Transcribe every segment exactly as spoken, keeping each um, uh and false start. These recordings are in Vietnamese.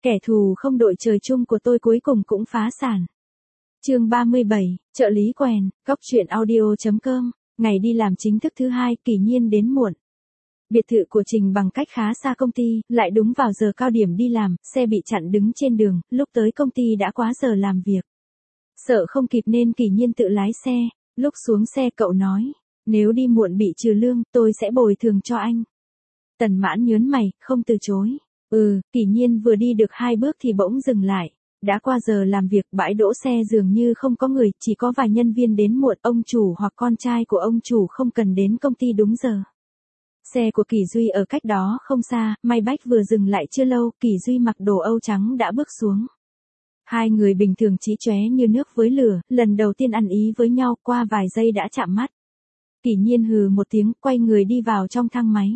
Kẻ thù không đội trời chung của tôi cuối cùng cũng phá sản. Chương ba mươi bảy, trợ lý quèn, góc truyện audio chấm com, ngày đi làm chính thức thứ hai, Kỳ Nhiên đến muộn. Biệt thự của Trình bằng cách khá xa công ty, lại đúng vào giờ cao điểm đi làm, xe bị chặn đứng trên đường, lúc tới công ty đã quá giờ làm việc. Sợ không kịp nên Kỳ Nhiên tự lái xe, lúc xuống xe cậu nói, nếu đi muộn bị trừ lương, tôi sẽ bồi thường cho anh. Tần Mãn nhớn mày, không từ chối. Ừ, Kỳ Nhiên vừa đi được hai bước thì bỗng dừng lại. Đã qua giờ làm việc, bãi đỗ xe dường như không có người, chỉ có vài nhân viên đến muộn, ông chủ hoặc con trai của ông chủ không cần đến công ty đúng giờ. Xe của Kỳ Duy ở cách đó không xa, may bách vừa dừng lại chưa lâu, Kỳ Duy mặc đồ Âu trắng đã bước xuống. Hai người bình thường chí chóe như nước với lửa, lần đầu tiên ăn ý với nhau, qua vài giây đã chạm mắt. Kỳ Nhiên hừ một tiếng, quay người đi vào trong thang máy.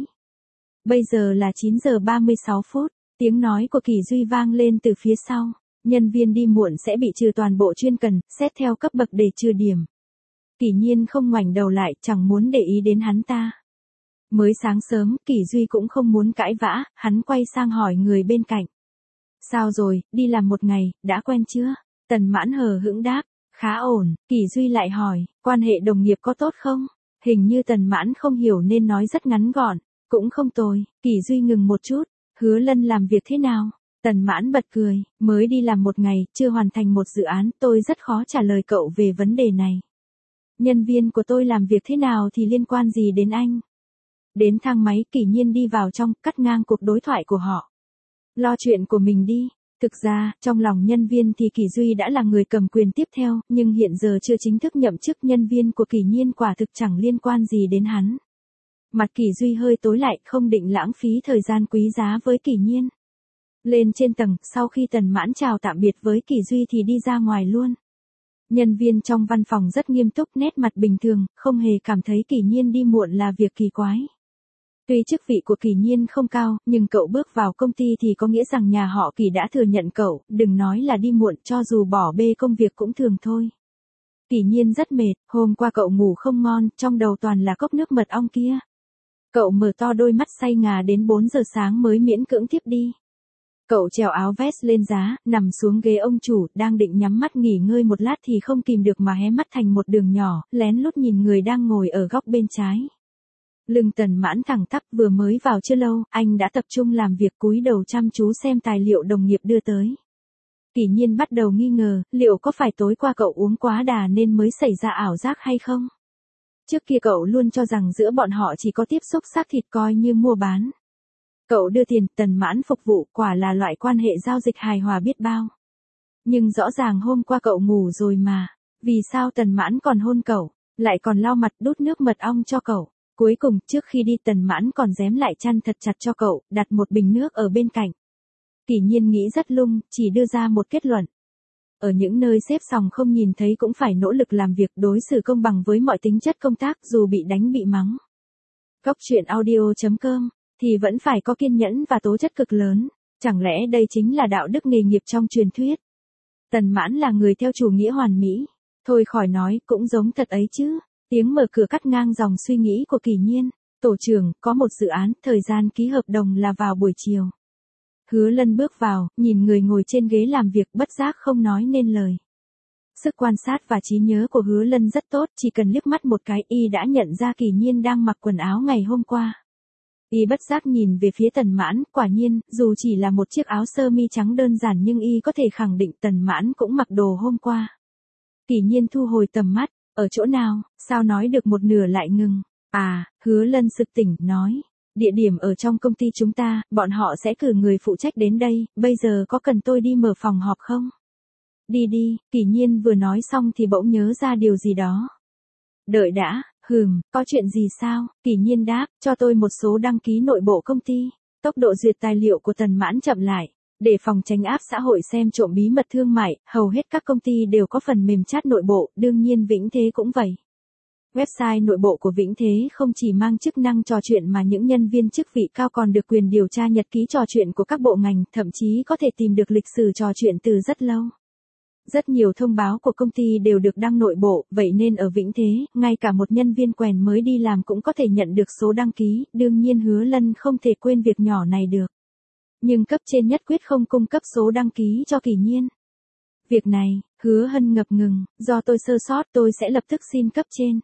Bây giờ là chín giờ ba mươi sáu phút, tiếng nói của Kỳ Duy vang lên từ phía sau. Nhân viên đi muộn sẽ bị trừ toàn bộ chuyên cần, xét theo cấp bậc để trừ điểm. Kỳ Nhiên không ngoảnh đầu lại, chẳng muốn để ý đến hắn ta. Mới sáng sớm, Kỳ Duy cũng không muốn cãi vã, hắn quay sang hỏi người bên cạnh. Sao rồi, đi làm một ngày, đã quen chưa? Tần Mãn hờ hững đáp, khá ổn. Kỳ Duy lại hỏi, quan hệ đồng nghiệp có tốt không? Hình như Tần Mãn không hiểu nên nói rất ngắn gọn, cũng không tồi. Kỳ Duy ngừng một chút, Hứa Lân làm việc thế nào? Tần Mãn bật cười, mới đi làm một ngày, chưa hoàn thành một dự án, tôi rất khó trả lời cậu về vấn đề này. Nhân viên của tôi làm việc thế nào thì liên quan gì đến anh? Đến thang máy, Kỳ Nhiên đi vào trong, cắt ngang cuộc đối thoại của họ. Lo chuyện của mình đi. Thực ra, trong lòng nhân viên thì Kỳ Duy đã là người cầm quyền tiếp theo, nhưng hiện giờ chưa chính thức nhậm chức, nhân viên của Kỳ Nhiên quả thực chẳng liên quan gì đến hắn. Mặt Kỳ Duy hơi tối lại, không định lãng phí thời gian quý giá với Kỳ Nhiên. Lên trên tầng, sau khi Tần Mãn chào tạm biệt với Kỳ Duy thì đi ra ngoài luôn. Nhân viên trong văn phòng rất nghiêm túc, nét mặt bình thường, không hề cảm thấy Kỳ Nhiên đi muộn là việc kỳ quái. Tuy chức vị của Kỳ Nhiên không cao, nhưng cậu bước vào công ty thì có nghĩa rằng nhà họ Kỳ đã thừa nhận cậu, đừng nói là đi muộn, cho dù bỏ bê công việc cũng thường thôi. Kỳ Nhiên rất mệt, hôm qua cậu ngủ không ngon, trong đầu toàn là cốc nước mật ong kia. Cậu mở to đôi mắt say ngà đến bốn giờ sáng mới miễn cưỡng tiếp đi. Cậu trèo áo vest lên giá, nằm xuống ghế ông chủ, đang định nhắm mắt nghỉ ngơi một lát thì không kìm được mà hé mắt thành một đường nhỏ, lén lút nhìn người đang ngồi ở góc bên trái. Lưng Tần Mãn thẳng tắp, vừa mới vào chưa lâu, anh đã tập trung làm việc, cúi đầu chăm chú xem tài liệu đồng nghiệp đưa tới. Kỳ Nhiên bắt đầu nghi ngờ, liệu có phải tối qua cậu uống quá đà nên mới xảy ra ảo giác hay không? Trước kia cậu luôn cho rằng giữa bọn họ chỉ có tiếp xúc xác thịt, coi như mua bán. Cậu đưa tiền, Tần Mãn phục vụ, quả là loại quan hệ giao dịch hài hòa biết bao. Nhưng rõ ràng hôm qua cậu ngủ rồi mà, vì sao Tần Mãn còn hôn cậu, lại còn lau mặt đút nước mật ong cho cậu. Cuối cùng, trước khi đi Tần Mãn còn rém lại chăn thật chặt cho cậu, đặt một bình nước ở bên cạnh. Kỳ Nhiên nghĩ rất lung, chỉ đưa ra một kết luận. Ở những nơi xếp sòng không nhìn thấy cũng phải nỗ lực làm việc, đối xử công bằng với mọi tính chất công tác, dù bị đánh bị mắng. Góc truyện audio chấm com, thì vẫn phải có kiên nhẫn và tố chất cực lớn. Chẳng lẽ đây chính là đạo đức nghề nghiệp trong truyền thuyết? Tần Mãn là người theo chủ nghĩa hoàn mỹ. Thôi khỏi nói, cũng giống thật ấy chứ. Tiếng mở cửa cắt ngang dòng suy nghĩ của Kỳ Nhiên. Tổ trưởng, có một dự án, thời gian ký hợp đồng là vào buổi chiều. Hứa Lân bước vào, nhìn người ngồi trên ghế làm việc, bất giác không nói nên lời. Sức quan sát và trí nhớ của Hứa Lân rất tốt, chỉ cần liếc mắt một cái y đã nhận ra Kỳ Nhiên đang mặc quần áo ngày hôm qua. Y bất giác nhìn về phía Tần Mãn, quả nhiên, dù chỉ là một chiếc áo sơ mi trắng đơn giản nhưng y có thể khẳng định Tần Mãn cũng mặc đồ hôm qua. Kỳ Nhiên thu hồi tầm mắt, ở chỗ nào, sao nói được một nửa lại ngừng. À, Hứa Lân sực tỉnh, nói, địa điểm ở trong công ty chúng ta, bọn họ sẽ cử người phụ trách đến đây, bây giờ có cần tôi đi mở phòng họp không? Đi đi, Kỳ Nhiên vừa nói xong thì bỗng nhớ ra điều gì đó. Đợi đã, hừm, có chuyện gì sao? Kỳ Nhiên đáp, cho tôi một số đăng ký nội bộ công ty. Tốc độ duyệt tài liệu của Tần Mãn chậm lại. Để phòng tránh áp xã hội xem trộm bí mật thương mại, hầu hết các công ty đều có phần mềm chat nội bộ, đương nhiên Vĩnh Thế cũng vậy. Website nội bộ của Vĩnh Thế không chỉ mang chức năng trò chuyện mà những nhân viên chức vị cao còn được quyền điều tra nhật ký trò chuyện của các bộ ngành, thậm chí có thể tìm được lịch sử trò chuyện từ rất lâu. Rất nhiều thông báo của công ty đều được đăng nội bộ, vậy nên ở Vĩnh Thế, ngay cả một nhân viên quèn mới đi làm cũng có thể nhận được số đăng ký, đương nhiên Hứa Lân không thể quên việc nhỏ này được. Nhưng cấp trên nhất quyết không cung cấp số đăng ký cho Kỷ Nhiên. Việc này, Hứa Hân ngập ngừng, do tôi sơ sót tôi sẽ lập tức xin cấp trên.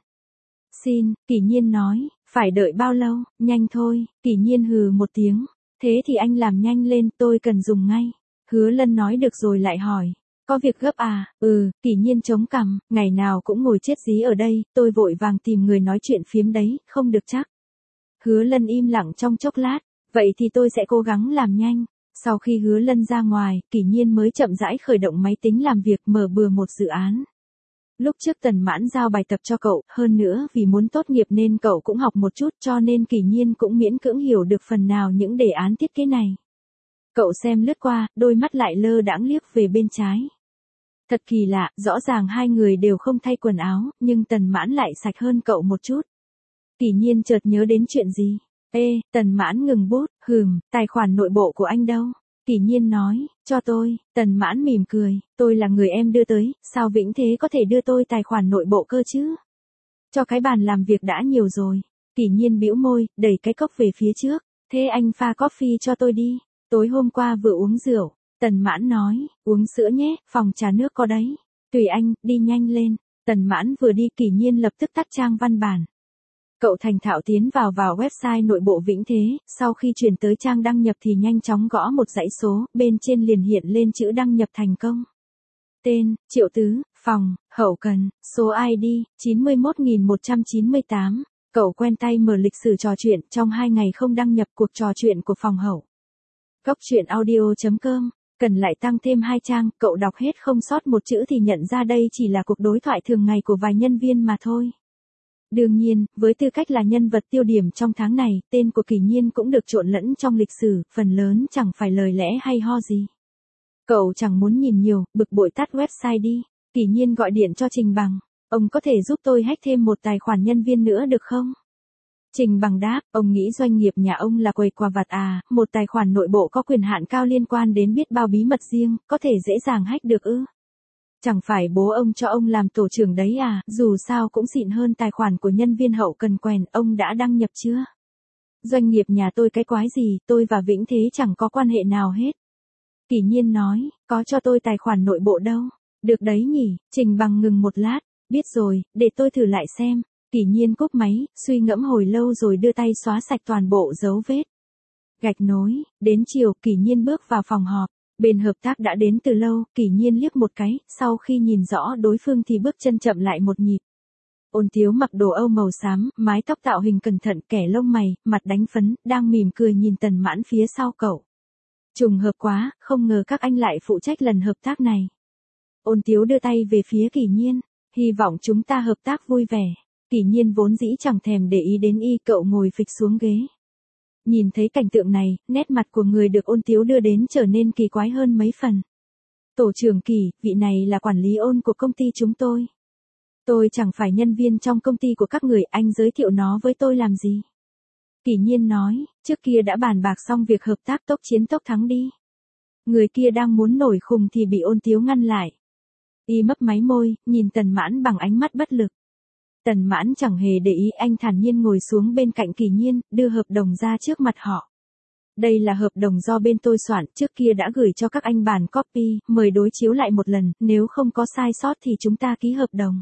Xin, Kỷ Nhiên nói, phải đợi bao lâu, nhanh thôi, Kỷ Nhiên hừ một tiếng. Thế thì anh làm nhanh lên, tôi cần dùng ngay. Hứa Lân nói được rồi lại hỏi. Có việc gấp à? Ừ, Kỷ Nhiên chống cằm, ngày nào cũng ngồi chết dí ở đây, tôi vội vàng tìm người nói chuyện phiếm đấy, không được chắc. Hứa Lân im lặng trong chốc lát, vậy thì tôi sẽ cố gắng làm nhanh. Sau khi Hứa Lân ra ngoài, Kỷ Nhiên mới chậm rãi khởi động máy tính làm việc mở bừa một dự án. Lúc trước Tần Mãn giao bài tập cho cậu, hơn nữa vì muốn tốt nghiệp nên cậu cũng học một chút cho nên Kỷ Nhiên cũng miễn cưỡng hiểu được phần nào những đề án thiết kế này. Cậu xem lướt qua, đôi mắt lại lơ đãng liếc về bên trái. Thật kỳ lạ, rõ ràng hai người đều không thay quần áo, nhưng Tần Mãn lại sạch hơn cậu một chút. Kỷ Nhiên chợt nhớ đến chuyện gì. Ê, Tần Mãn ngừng bút, hừm, tài khoản nội bộ của anh đâu? Kỷ Nhiên nói, cho tôi. Tần Mãn mỉm cười, tôi là người em đưa tới, sao Vĩnh Thế có thể đưa tôi tài khoản nội bộ cơ chứ? Cho cái bàn làm việc đã nhiều rồi. Kỷ Nhiên bĩu môi, đẩy cái cốc về phía trước. Thế anh pha coffee cho tôi đi. Tối hôm qua vừa uống rượu. Tần Mãn nói, uống sữa nhé, phòng trà nước có đấy. Tùy anh, đi nhanh lên. Tần Mãn vừa đi Kỷ Nhiên lập tức tắt trang văn bản. Cậu thành thạo tiến vào vào website nội bộ Vĩnh Thế, sau khi chuyển tới trang đăng nhập thì nhanh chóng gõ một dãy số, bên trên liền hiện lên chữ đăng nhập thành công. Tên, Triệu Tứ, phòng, hậu cần, số i đê, chín mươi mốt nghìn một trăm chín mươi tám. Cậu quen tay mở lịch sử trò chuyện, trong hai ngày không đăng nhập cuộc trò chuyện của phòng hậu. Góc truyện audio chấm com, cần lại tăng thêm hai trang, cậu đọc hết không sót một chữ thì nhận ra đây chỉ là cuộc đối thoại thường ngày của vài nhân viên mà thôi. Đương nhiên, với tư cách là nhân vật tiêu điểm trong tháng này, tên của Kỷ Nhiên cũng được trộn lẫn trong lịch sử, phần lớn chẳng phải lời lẽ hay ho gì. Cậu chẳng muốn nhìn nhiều, bực bội tắt website đi. Kỷ Nhiên gọi điện cho Trình Bằng, ông có thể giúp tôi hack thêm một tài khoản nhân viên nữa được không? Trình Bằng đáp, ông nghĩ doanh nghiệp nhà ông là quầy quà vặt à, một tài khoản nội bộ có quyền hạn cao liên quan đến biết bao bí mật riêng, có thể dễ dàng hack được ư? Chẳng phải bố ông cho ông làm tổ trưởng đấy à, dù sao cũng xịn hơn tài khoản của nhân viên hậu cần quèn, ông đã đăng nhập chưa? Doanh nghiệp nhà tôi cái quái gì, tôi và Vĩnh Thế chẳng có quan hệ nào hết. Kỷ Nhiên nói, có cho tôi tài khoản nội bộ đâu. Được đấy nhỉ, Trình Bằng ngừng một lát, biết rồi, để tôi thử lại xem. Kỷ Nhiên cúp máy, suy ngẫm hồi lâu rồi đưa tay xóa sạch toàn bộ dấu vết. Gạch nối, đến chiều, Kỷ Nhiên bước vào phòng họp. Bên hợp tác đã đến từ lâu, Kỷ Nhiên liếc một cái, sau khi nhìn rõ đối phương thì bước chân chậm lại một nhịp. Ôn Tiếu mặc đồ Âu màu xám, mái tóc tạo hình cẩn thận, kẻ lông mày, mặt đánh phấn, đang mỉm cười nhìn Tần Mãn phía sau cậu. Trùng hợp quá, không ngờ các anh lại phụ trách lần hợp tác này. Ôn Tiếu đưa tay về phía Kỷ Nhiên, hy vọng chúng ta hợp tác vui vẻ. Kỷ Nhiên vốn dĩ chẳng thèm để ý đến y, cậu ngồi phịch xuống ghế. Nhìn thấy cảnh tượng này, nét mặt của người được Ôn Tiếu đưa đến trở nên kỳ quái hơn mấy phần. Tổ trưởng Kỷ, vị này là quản lý Ôn của công ty chúng tôi. Tôi chẳng phải nhân viên trong công ty của các người, anh giới thiệu nó với tôi làm gì? Kỷ Nhiên nói, trước kia đã bàn bạc xong việc hợp tác, tốc chiến tốc thắng đi. Người kia đang muốn nổi khùng thì bị Ôn Tiếu ngăn lại. Y mấp máy môi, nhìn Tần Mãn bằng ánh mắt bất lực. Tần Mãn chẳng hề để ý, anh thản nhiên ngồi xuống bên cạnh Kỷ Nhiên, đưa hợp đồng ra trước mặt họ. Đây là hợp đồng do bên tôi soạn, trước kia đã gửi cho các anh bản copy, mời đối chiếu lại một lần, nếu không có sai sót thì chúng ta ký hợp đồng.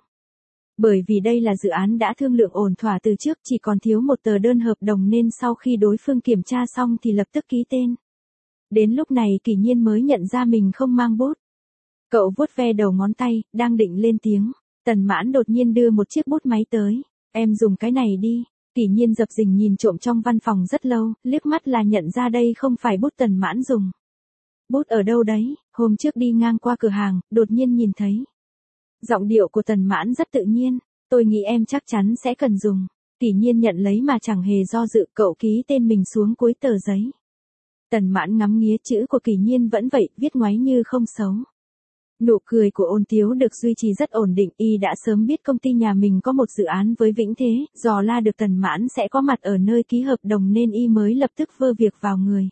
Bởi vì đây là dự án đã thương lượng ổn thỏa từ trước, chỉ còn thiếu một tờ đơn hợp đồng nên sau khi đối phương kiểm tra xong thì lập tức ký tên. Đến lúc này Kỷ Nhiên mới nhận ra mình không mang bút. Cậu vuốt ve đầu ngón tay, đang định lên tiếng. Tần Mãn đột nhiên đưa một chiếc bút máy tới. Em dùng cái này đi. Kỷ Nhiên dập dình nhìn trộm trong văn phòng rất lâu, liếc mắt là nhận ra đây không phải bút Tần Mãn dùng. Bút ở đâu đấy, hôm trước đi ngang qua cửa hàng, đột nhiên nhìn thấy. Giọng điệu của Tần Mãn rất tự nhiên, tôi nghĩ em chắc chắn sẽ cần dùng. Kỷ Nhiên nhận lấy mà chẳng hề do dự, cậu ký tên mình xuống cuối tờ giấy. Tần Mãn ngắm nghía chữ của Kỷ Nhiên vẫn vậy, viết ngoáy như không xấu. Nụ cười của Ôn Tiếu được duy trì rất ổn định, y đã sớm biết công ty nhà mình có một dự án với Vĩnh Thế, dò la được Tần Mãn sẽ có mặt ở nơi ký hợp đồng nên y mới lập tức vơ việc vào người.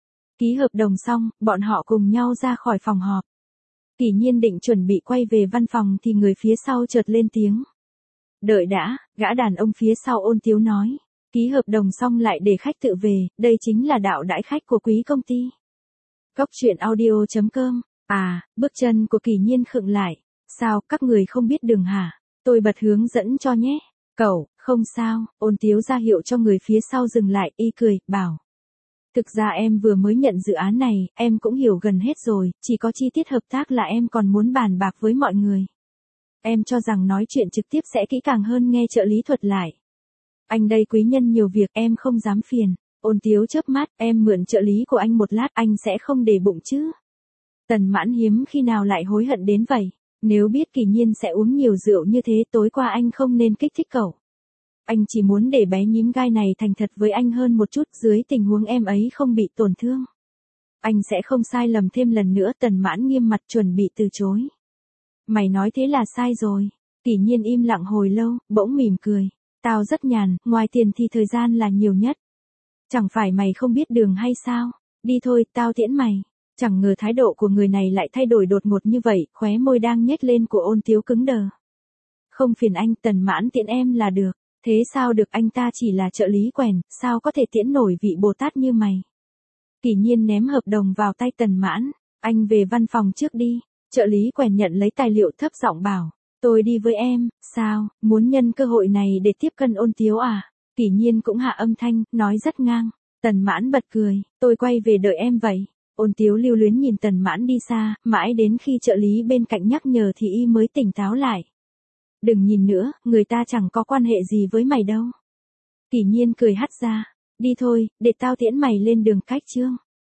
Ký hợp đồng xong, bọn họ cùng nhau ra khỏi phòng họp. Kỷ Nhiên định chuẩn bị quay về văn phòng thì người phía sau chợt lên tiếng. Đợi đã, gã đàn ông phía sau Ôn Tiếu nói. Ký hợp đồng xong lại để khách tự về, đây chính là đạo đãi khách của quý công ty. Cóc truyện audio chấm com. À, bước chân của Kỳ Nhiên khựng lại. Sao, các người không biết đường hả? Tôi bật hướng dẫn cho nhé. Cậu, không sao, Ôn Tiếu ra hiệu cho người phía sau dừng lại, y cười, bảo. Thực ra em vừa mới nhận dự án này, em cũng hiểu gần hết rồi, chỉ có chi tiết hợp tác là em còn muốn bàn bạc với mọi người. Em cho rằng nói chuyện trực tiếp sẽ kỹ càng hơn nghe trợ lý thuật lại. Anh đây quý nhân nhiều việc, em không dám phiền. Ôn Tiếu chớp mắt, em mượn trợ lý của anh một lát, anh sẽ không để bụng chứ. Tần Mãn hiếm khi nào lại hối hận đến vậy. Nếu biết Kỳ Nhiên sẽ uống nhiều rượu như thế, tối qua anh không nên kích thích cậu. Anh chỉ muốn để bé nhím gai này thành thật với anh hơn một chút, dưới tình huống em ấy không bị tổn thương. Anh sẽ không sai lầm thêm lần nữa. Tần Mãn nghiêm mặt chuẩn bị từ chối. Mày nói thế là sai rồi. Kỳ Nhiên im lặng hồi lâu, bỗng mỉm cười. Tao rất nhàn, ngoài tiền thì thời gian là nhiều nhất. Chẳng phải mày không biết đường hay sao? Đi thôi, tao tiễn mày. Chẳng ngờ thái độ của người này lại thay đổi đột ngột như vậy, khóe môi đang nhếch lên của Ôn Tiếu cứng đờ. Không phiền anh, Tần Mãn tiễn em là được. Thế sao được, anh ta chỉ là trợ lý quèn, sao có thể tiễn nổi vị Bồ Tát như mày. Kỳ Nhiên ném hợp đồng vào tay Tần Mãn. Anh về văn phòng trước đi. Trợ lý quèn nhận lấy tài liệu thấp giọng bảo. Tôi đi với em. Sao, muốn nhân cơ hội này để tiếp cận Ôn Tiếu à? Kỳ Nhiên cũng hạ âm thanh, nói rất ngang. Tần Mãn bật cười. Tôi quay về đợi em vậy. Ôn Tiếu lưu luyến nhìn Tần Mãn đi xa, mãi đến khi trợ lý bên cạnh nhắc nhở thì y mới tỉnh táo lại. Đừng nhìn nữa, người ta chẳng có quan hệ gì với mày đâu. Kỳ Nhiên cười hắt ra. Đi thôi, để tao tiễn mày lên đường khách chương.